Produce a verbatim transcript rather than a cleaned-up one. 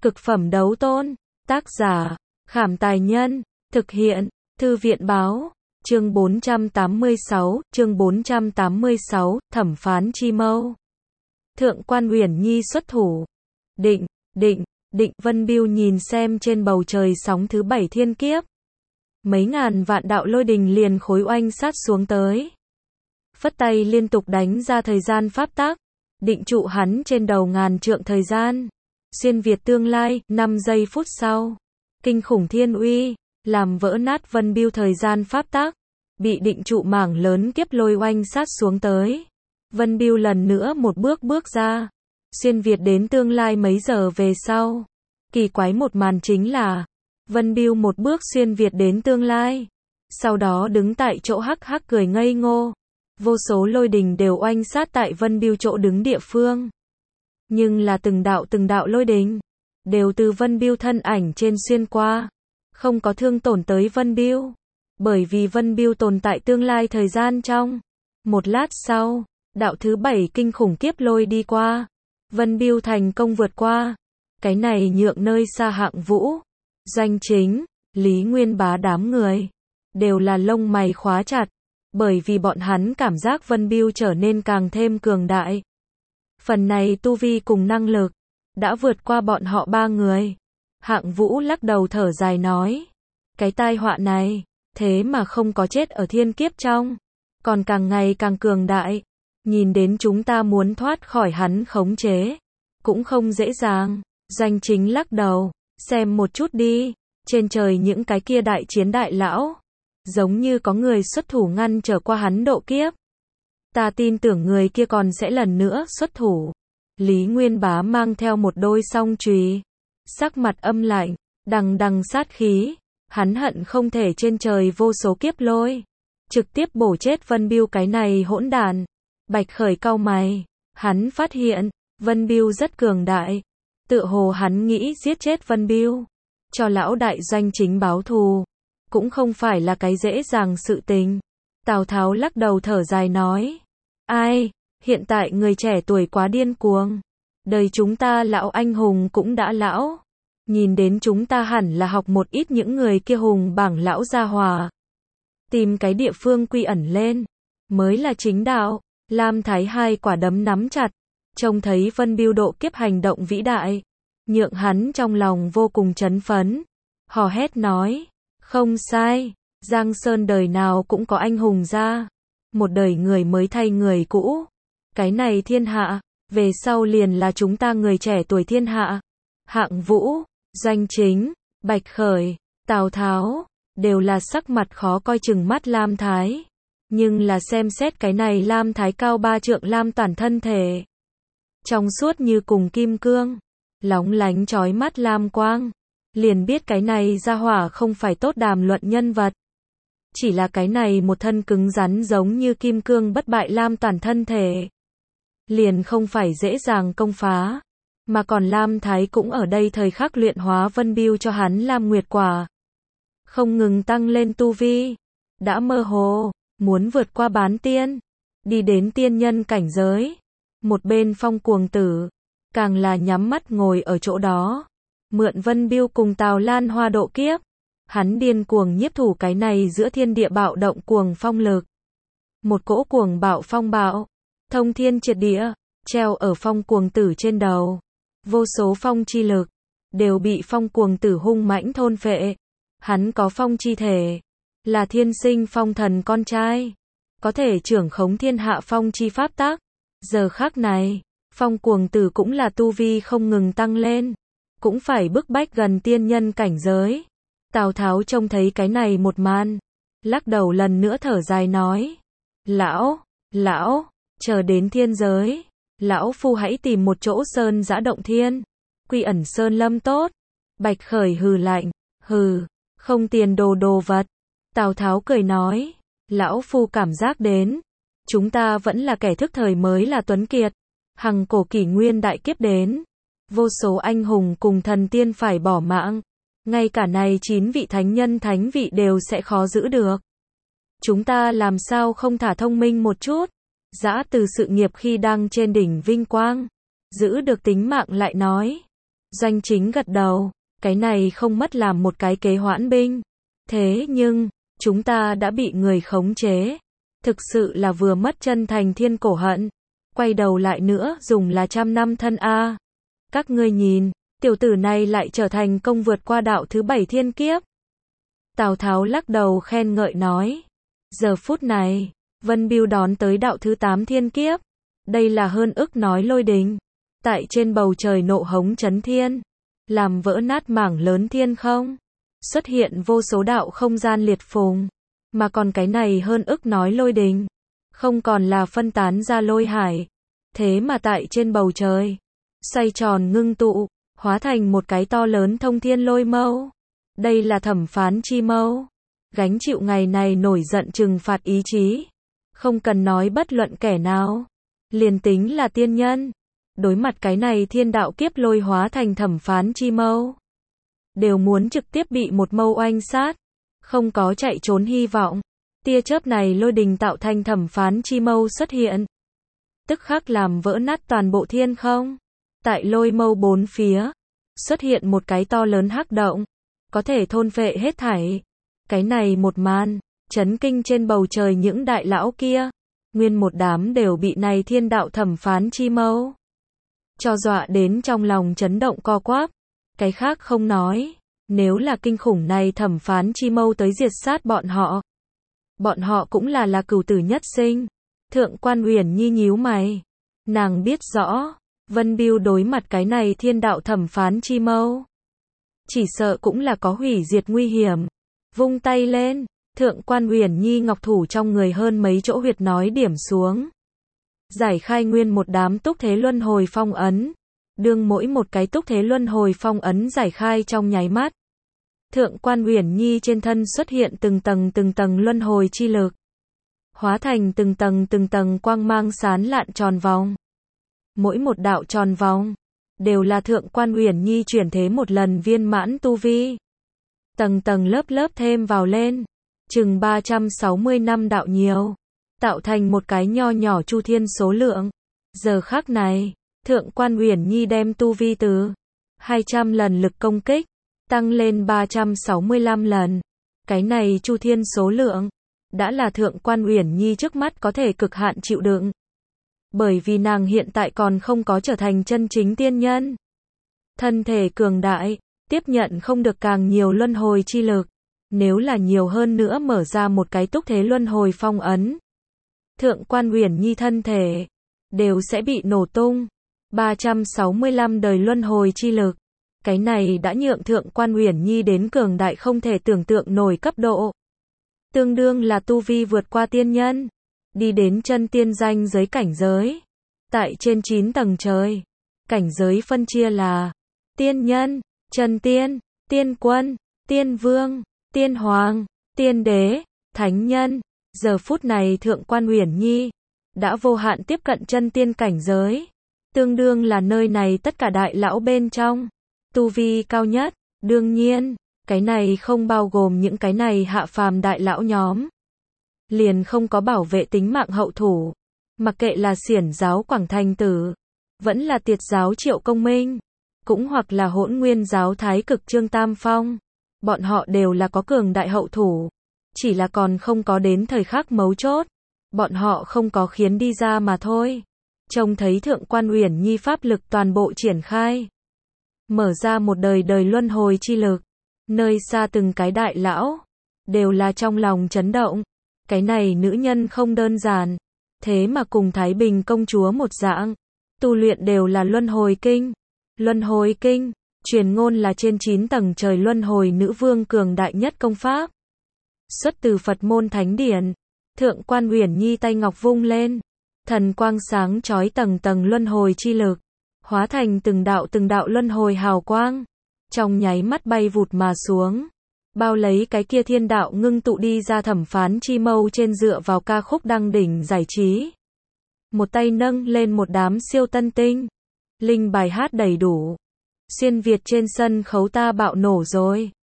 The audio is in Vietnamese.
Cực phẩm đấu tôn. Tác giả, Khảm Tài Nhân. Thực hiện, Thư viện Báo. Chương bốn trăm tám mươi sáu, chương bốn trăm tám mươi sáu, thẩm phán chi mâu. Thượng quan Uyển Nhi xuất thủ. Định, định, định, Vân Bưu nhìn xem trên bầu trời sóng thứ bảy thiên kiếp. Mấy ngàn vạn đạo lôi đình liền khối oanh sát xuống tới. Phất tay liên tục đánh ra thời gian pháp tắc, định trụ hắn trên đầu ngàn trượng thời gian. Xuyên Việt tương lai, năm giây phút sau. Kinh khủng thiên uy, làm vỡ nát Vân Bưu thời gian pháp tắc, bị định trụ mảng lớn kiếp lôi oanh sát xuống tới. Vân Bưu lần nữa một bước bước ra, xuyên Việt đến tương lai mấy giờ về sau. Kỳ quái một màn chính là, Vân Bưu một bước xuyên Việt đến tương lai, sau đó đứng tại chỗ hắc hắc cười ngây ngô. Vô số lôi đình đều oanh sát tại Vân Bưu chỗ đứng địa phương. Nhưng là từng đạo từng đạo lôi đình, đều từ Vân Bưu thân ảnh trên xuyên qua, không có thương tổn tới Vân Bưu. Bởi vì Vân Bưu tồn tại tương lai thời gian trong. Một lát sau, đạo thứ bảy kinh khủng kiếp lôi đi qua. Vân Bưu thành công vượt qua. Cái này nhượng nơi xa Hạng Vũ, Doanh Chính, Lý Nguyên Bá đám người, đều là lông mày khóa chặt. Bởi vì bọn hắn cảm giác Vân Bưu trở nên càng thêm cường đại. Phần này tu vi cùng năng lực, đã vượt qua bọn họ ba người. Hạng Vũ lắc đầu thở dài nói. Cái tai họa này, thế mà không có chết ở thiên kiếp trong, còn càng ngày càng cường đại. Nhìn đến chúng ta muốn thoát khỏi hắn khống chế, cũng không dễ dàng. Doanh Chính lắc đầu, xem một chút đi, trên trời những cái kia đại chiến đại lão, giống như có người xuất thủ ngăn trở qua hắn độ kiếp. Ta tin tưởng người kia còn sẽ lần nữa xuất thủ. Lý Nguyên Bá mang theo một đôi song chùy, sắc mặt âm lạnh, đằng đằng sát khí. Hắn hận không thể trên trời vô số kiếp lôi, trực tiếp bổ chết Vân Bưu cái này hỗn đàn. Bạch Khởi cau mày, hắn phát hiện, Vân Bưu rất cường đại. Tựa hồ hắn nghĩ giết chết Vân Bưu, cho lão đại Doanh Chính báo thù, cũng không phải là cái dễ dàng sự tình. Tào Tháo lắc đầu thở dài nói. Ai, hiện tại người trẻ tuổi quá điên cuồng. Đời chúng ta lão anh hùng cũng đã lão. Nhìn đến chúng ta hẳn là học một ít những người kia hùng bảng lão gia hòa. Tìm cái địa phương quy ẩn lên, mới là chính đạo. Lam Thái hai quả đấm nắm chặt, trông thấy Vân Bưu độ kiếp hành động vĩ đại, nhượng hắn trong lòng vô cùng chấn phấn. Hò hét nói, không sai, Giang Sơn đời nào cũng có anh hùng ra. Một đời người mới thay người cũ. Cái này thiên hạ, về sau liền là chúng ta người trẻ tuổi thiên hạ. Hạng Vũ, Doanh Chính, Bạch Khởi, Tào Tháo, đều là sắc mặt khó coi chừng mắt Lam Thái. Nhưng là xem xét cái này Lam Thái cao ba trượng Lam toàn thân thể, trong suốt như cùng kim cương, lóng lánh chói mắt lam quang, liền biết cái này gia hỏa không phải tốt đàm luận nhân vật. Chỉ là cái này một thân cứng rắn giống như kim cương bất bại Lam toàn thân thể, liền không phải dễ dàng công phá. Mà còn Lam Thái cũng ở đây thời khắc luyện hóa Vân Bưu cho hắn Lam Nguyệt Quả, không ngừng tăng lên tu vi, đã mơ hồ muốn vượt qua bán tiên, đi đến tiên nhân cảnh giới. Một bên Phong Cuồng Tử, càng là nhắm mắt ngồi ở chỗ đó, mượn Vân Bưu cùng Tào Lan Hoa độ kiếp. Hắn điên cuồng nhiếp thủ cái này giữa thiên địa bạo động cuồng phong lực. Một cỗ cuồng bạo phong bạo, thông thiên triệt địa, treo ở Phong Cuồng Tử trên đầu. Vô số phong chi lực, đều bị Phong Cuồng Tử hung mãnh thôn phệ. Hắn có phong chi thể, là thiên sinh phong thần con trai, có thể trưởng khống thiên hạ phong chi pháp tắc. Giờ khắc này, Phong Cuồng Tử cũng là tu vi không ngừng tăng lên, cũng phải bức bách gần tiên nhân cảnh giới. Tào Tháo trông thấy cái này một màn, lắc đầu lần nữa thở dài nói. Lão, lão, chờ đến thiên giới, lão phu hãy tìm một chỗ sơn giã động thiên, quy ẩn sơn lâm tốt. Bạch Khởi hừ lạnh, hừ, không tiền đồ đồ vật. Tào Tháo cười nói, lão phu cảm giác đến, chúng ta vẫn là kẻ thức thời mới là tuấn kiệt. Hằng cổ kỷ nguyên đại kiếp đến, vô số anh hùng cùng thần tiên phải bỏ mạng, ngay cả này chín vị thánh nhân thánh vị đều sẽ khó giữ được. Chúng ta làm sao không thả thông minh một chút, giã từ sự nghiệp khi đang trên đỉnh vinh quang, giữ được tính mạng lại nói. Doanh Chính gật đầu, cái này không mất làm một cái kế hoãn binh. Thế nhưng, chúng ta đã bị người khống chế. Thực sự là vừa mất chân thành thiên cổ hận. Quay đầu lại nữa dùng là trăm năm thân a. Các ngươi nhìn, tiểu tử này lại trở thành công vượt qua đạo thứ bảy thiên kiếp. Tào Tháo lắc đầu khen ngợi nói. Giờ phút này, Vân Bưu đón tới đạo thứ tám thiên kiếp. Đây là hơn ức nói lôi đình. Tại trên bầu trời nộ hống chấn thiên. Làm vỡ nát mảng lớn thiên không. Xuất hiện vô số đạo không gian liệt phùng. Mà còn cái này hơn ức nói lôi đình. Không còn là phân tán ra lôi hải. Thế mà tại trên bầu trời. Xoay tròn ngưng tụ. Hóa thành một cái to lớn thông thiên lôi mâu. Đây là thẩm phán chi mâu. Gánh chịu ngày này nổi giận trừng phạt ý chí. Không cần nói bất luận kẻ nào. Liền tính là tiên nhân. Đối mặt cái này thiên đạo kiếp lôi hóa thành thẩm phán chi mâu. Đều muốn trực tiếp bị một mâu oanh sát. Không có chạy trốn hy vọng. Tia chớp này lôi đình tạo thành thẩm phán chi mâu xuất hiện. Tức khắc làm vỡ nát toàn bộ thiên không. Tại lôi mâu bốn phía. Xuất hiện một cái to lớn hắc động. Có thể thôn phệ hết thảy. Cái này một màn. Chấn kinh trên bầu trời những đại lão kia. Nguyên một đám đều bị này thiên đạo thẩm phán chi mâu. Cho dọa đến trong lòng chấn động co quắp. Cái khác không nói. Nếu là kinh khủng này thẩm phán chi mâu tới diệt sát bọn họ. Bọn họ cũng là là cửu tử nhất sinh. Thượng quan Uyển Nhi nhíu mày. Nàng biết rõ. Vân Bưu đối mặt cái này thiên đạo thẩm phán chi mâu. Chỉ sợ cũng là có hủy diệt nguy hiểm. Vung tay lên. Thượng quan Uyển Nhi ngọc thủ trong người hơn mấy chỗ huyệt nói điểm xuống. Giải khai nguyên một đám túc thế luân hồi phong ấn. Đương mỗi một cái túc thế luân hồi phong ấn giải khai trong nháy mắt. Thượng quan Uyển Nhi trên thân xuất hiện từng tầng từng tầng luân hồi chi lực. Hóa thành từng tầng từng tầng quang mang sán lạn tròn vòng. Mỗi một đạo tròn vòng. Đều là thượng quan Uyển Nhi chuyển thế một lần viên mãn tu vi. Tầng tầng lớp lớp thêm vào lên. Chừng ba trăm sáu mươi năm đạo nhiều. Tạo thành một cái nho nhỏ chu thiên số lượng. Giờ khắc này. Thượng quan Uyển Nhi đem tu vi từ hai trăm lần lực công kích. Tăng lên ba trăm sáu mươi lăm lần. Cái này chu thiên số lượng. Đã là thượng quan Uyển Nhi trước mắt có thể cực hạn chịu đựng. Bởi vì nàng hiện tại còn không có trở thành chân chính tiên nhân. Thân thể cường đại. Tiếp nhận không được càng nhiều luân hồi chi lực. Nếu là nhiều hơn nữa mở ra một cái túc thế luân hồi phong ấn. Thượng quan Uyển Nhi thân thể. Đều sẽ bị nổ tung. ba trăm sáu mươi lăm đời luân hồi chi lực. Cái này đã nhượng thượng quan Uyển Nhi đến cường đại không thể tưởng tượng nổi cấp độ. Tương đương là tu vi vượt qua tiên nhân. Đi đến chân tiên danh giới cảnh giới. Tại trên chín tầng trời. Cảnh giới phân chia là tiên nhân, chân tiên, tiên quân, tiên vương, tiên hoàng, tiên đế, thánh nhân. Giờ phút này thượng quan Uyển Nhi đã vô hạn tiếp cận chân tiên cảnh giới. Tương đương là nơi này tất cả đại lão bên trong. Tu vi cao nhất. Đương nhiên, cái này không bao gồm những cái này hạ phàm đại lão nhóm. Liền không có bảo vệ tính mạng hậu thủ. Mặc kệ là xiển giáo Quảng Thành Tử. Vẫn là tiệt giáo Triệu Công Minh. Cũng hoặc là hỗn nguyên giáo Thái Cực Trương Tam Phong. Bọn họ đều là có cường đại hậu thủ. Chỉ là còn không có đến thời khắc mấu chốt. Bọn họ không có khiến đi ra mà thôi. Trông thấy thượng quan Uyển Nhi pháp lực toàn bộ triển khai. Mở ra một đời đời luân hồi chi lực. Nơi xa từng cái đại lão. Đều là trong lòng chấn động. Cái này nữ nhân không đơn giản. Thế mà cùng Thái Bình công chúa một dạng. Tu luyện đều là luân hồi kinh. Luân hồi kinh. Truyền ngôn là trên chín tầng trời luân hồi nữ vương cường đại nhất công pháp. Xuất từ Phật môn thánh điển. Thượng quan Uyển Nhi tay ngọc vung lên. Thần quang sáng chói tầng tầng luân hồi chi lực. Hóa thành từng đạo từng đạo luân hồi hào quang. Trong nháy mắt bay vụt mà xuống. Bao lấy cái kia thiên đạo ngưng tụ đi ra thẩm phán chi mâu trên dựa vào ca khúc đăng đỉnh giải trí. Một tay nâng lên một đám siêu tân tinh. Linh bài hát đầy đủ. Xuyên Việt trên sân khấu ta bạo nổ rồi.